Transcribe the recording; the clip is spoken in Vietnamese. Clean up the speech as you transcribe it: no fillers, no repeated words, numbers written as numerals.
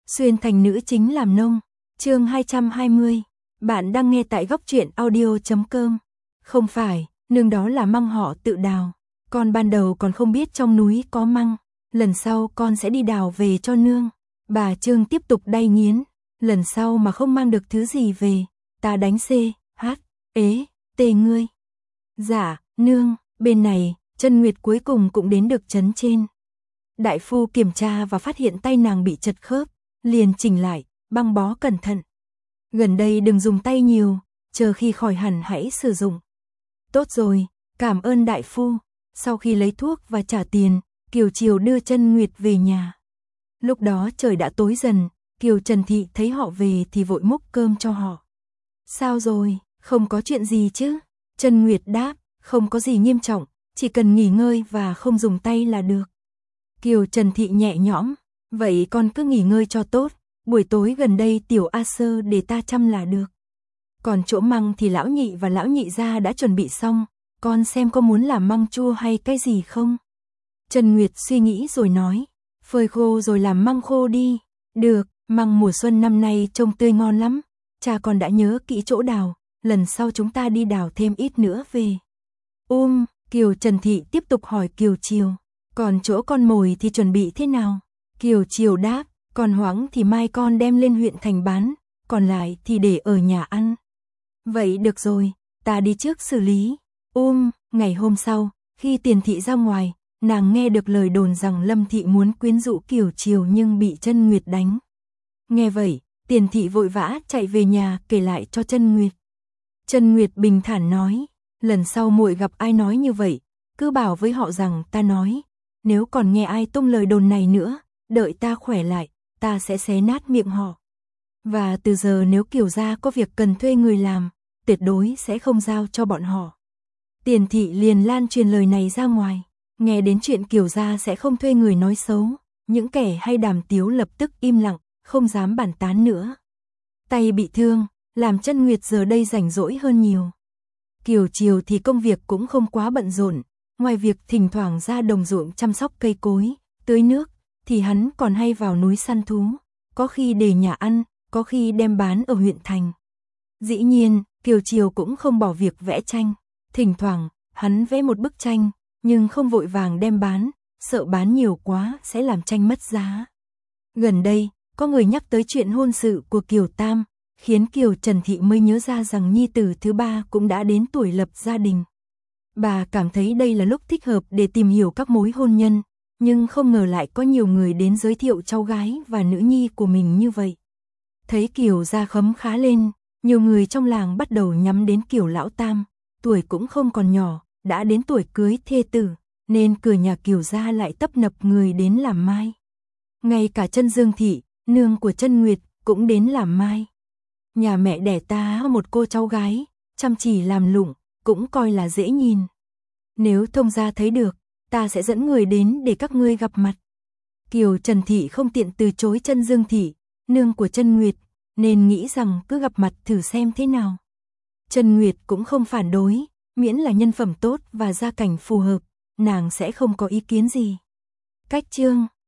Xuyên thành nữ chính làm nông. Chương 220. Bạn đang nghe tại góc truyện audio.com. Không phải, nương đó là măng họ tự đào. Con ban đầu còn không biết trong núi có măng. Lần sau con sẽ đi đào về cho nương. Bà Trương tiếp tục đay nghiến. Lần sau mà không mang được thứ gì về, ta đánh C, H, ế, T ngươi. Dạ, nương, bên này, Chân Nguyệt cuối cùng cũng đến được trấn trên. Đại phu kiểm tra và phát hiện tay nàng bị chật khớp, liền chỉnh lại, băng bó cẩn thận. Gần đây đừng dùng tay nhiều, chờ khi khỏi hẳn hãy sử dụng. Tốt rồi, cảm ơn đại phu. Sau khi lấy thuốc và trả tiền, Kiều Triều đưa Chân Nguyệt về nhà. Lúc đó trời đã tối dần, Kiều Trần Thị thấy họ về thì vội múc cơm cho họ. Sao rồi, không có chuyện gì chứ? Chân Nguyệt đáp, không có gì nghiêm trọng, chỉ cần nghỉ ngơi và không dùng tay là được. Kiều Trần Thị nhẹ nhõm, vậy con cứ nghỉ ngơi cho tốt, buổi tối gần đây tiểu A Sơ để ta chăm là được. Còn chỗ măng thì lão nhị và lão nhị gia đã chuẩn bị xong, con xem có muốn làm măng chua hay cái gì không? Trần Nguyệt suy nghĩ rồi nói, phơi khô rồi làm măng khô đi. Được, măng mùa xuân năm nay trông tươi ngon lắm, cha con đã nhớ kỹ chỗ đào, lần sau chúng ta đi đào thêm ít nữa về. Kiều Trần Thị tiếp tục hỏi Kiều Triều, còn chỗ con mồi thì chuẩn bị thế nào? Kiều Triều đáp, còn hoáng thì mai con đem lên huyện thành bán, còn lại thì để ở nhà ăn. Vậy được rồi, ta đi trước xử lý. Ngày hôm sau, khi Tiền Thị ra ngoài, nàng nghe được lời đồn rằng Lâm Thị muốn quyến rũ Kiều Triều nhưng bị Chân Nguyệt đánh. Nghe vậy, Tiền Thị vội vã chạy về nhà kể lại cho Chân Nguyệt. Chân Nguyệt bình thản nói, lần sau muội gặp ai nói như vậy, cứ bảo với họ rằng ta nói, nếu còn nghe ai tung lời đồn này nữa, đợi ta khỏe lại, ta sẽ xé nát miệng họ. Và từ giờ nếu Kiều gia có việc cần thuê người làm, tuyệt đối sẽ không giao cho bọn họ. Tiền Thị liền lan truyền lời này ra ngoài, nghe đến chuyện Kiều gia sẽ không thuê người nói xấu, những kẻ hay đàm tiếu lập tức im lặng, không dám bàn tán nữa. Tay bị thương, làm Chân Nguyệt giờ đây rảnh rỗi hơn nhiều. Kiều Triều thì công việc cũng không quá bận rộn, ngoài việc thỉnh thoảng ra đồng ruộng chăm sóc cây cối, tưới nước, thì hắn còn hay vào núi săn thú, có khi để nhà ăn, có khi đem bán ở huyện thành. Dĩ nhiên, Kiều Triều cũng không bỏ việc vẽ tranh, thỉnh thoảng, hắn vẽ một bức tranh, nhưng không vội vàng đem bán, sợ bán nhiều quá sẽ làm tranh mất giá. Gần đây, có người nhắc tới chuyện hôn sự của Kiều Tam, khiến Kiều Trần Thị mới nhớ ra rằng nhi tử thứ ba cũng đã đến tuổi lập gia đình. Bà cảm thấy đây là lúc thích hợp để tìm hiểu các mối hôn nhân, nhưng không ngờ lại có nhiều người đến giới thiệu cháu gái và nữ nhi của mình như vậy. Thấy Kiều gia khấm khá lên, nhiều người trong làng bắt đầu nhắm đến Kiều lão tam, tuổi cũng không còn nhỏ, đã đến tuổi cưới thê tử, nên cửa nhà Kiều gia lại tấp nập người đến làm mai. Ngay cả Chân Dương Thị, nương của Chân Nguyệt, cũng đến làm mai. Nhà mẹ đẻ ta một cô cháu gái, chăm chỉ làm lụng, cũng coi là dễ nhìn. Nếu thông gia thấy được, ta sẽ dẫn người đến để các ngươi gặp mặt. Kiều Trần Thị không tiện từ chối Chân Dương Thị, nương của Chân Nguyệt, nên nghĩ rằng cứ gặp mặt thử xem thế nào. Chân Nguyệt cũng không phản đối, miễn là nhân phẩm tốt và gia cảnh phù hợp, nàng sẽ không có ý kiến gì. Cách chương